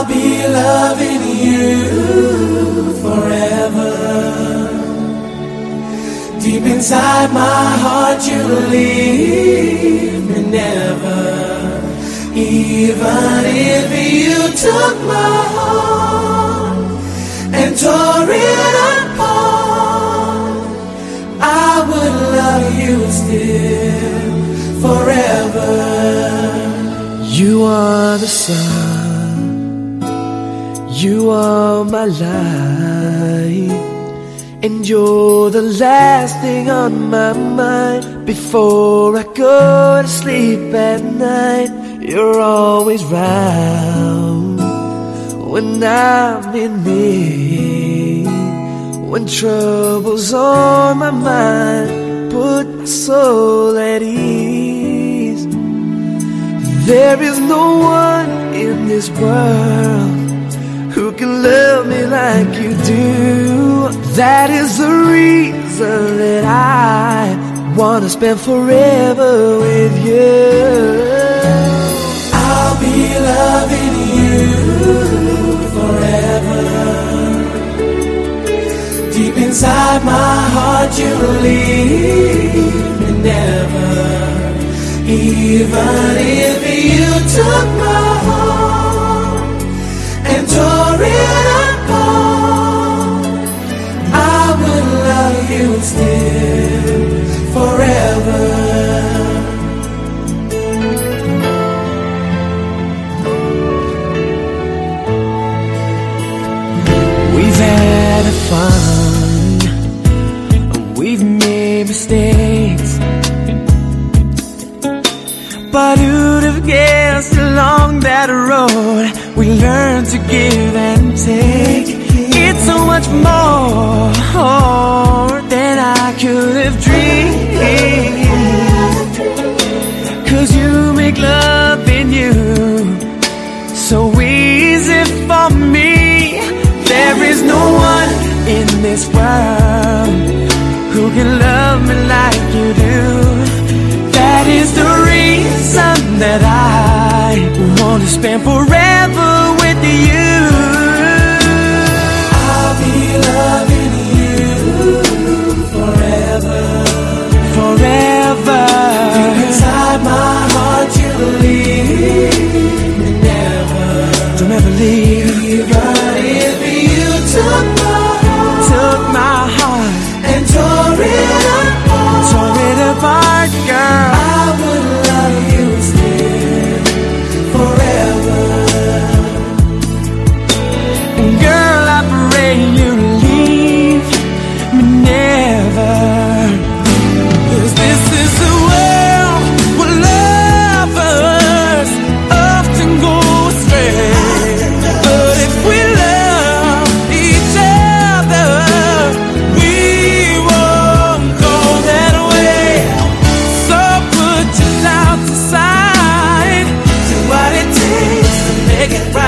I'll be loving you forever. Deep inside my heart you'll leave me never. Even if you took my heart and tore it apart, I would love you still forever. You are the sun, you are my life, and you're the last thing on my mind. Before I go to sleep at night, you're always round when I'm in need. When trouble's on my mind, put my soul at ease. There is no one in this world who can love me like you do. That is the reason that I wanna spend forever with you. I'll be loving you forever. Deep inside my heart you'll leave me never. Even if you took my heart and tore it apart, I would love you still forever. We've had fun, we've made mistakes, but who'd have guessed along that road we learn to give and take. It's so much more than I could have dreamed, 'cause you make loving you so easy for me. There is no one in this world who can love me like you do. That is the reason that I want to spend forever with you. I'll be loving you forever. Forever. Deep inside my heart you'll leave me never. Don't ever leave. Even if you took my heart and tore it apart, Girl, I would love you still forever. and girl, I pray you leave me never. 'Cause this is the world where lovers often go astray. But if we love each other, we won't go that way. So put your doubts aside, do what it takes to make it right.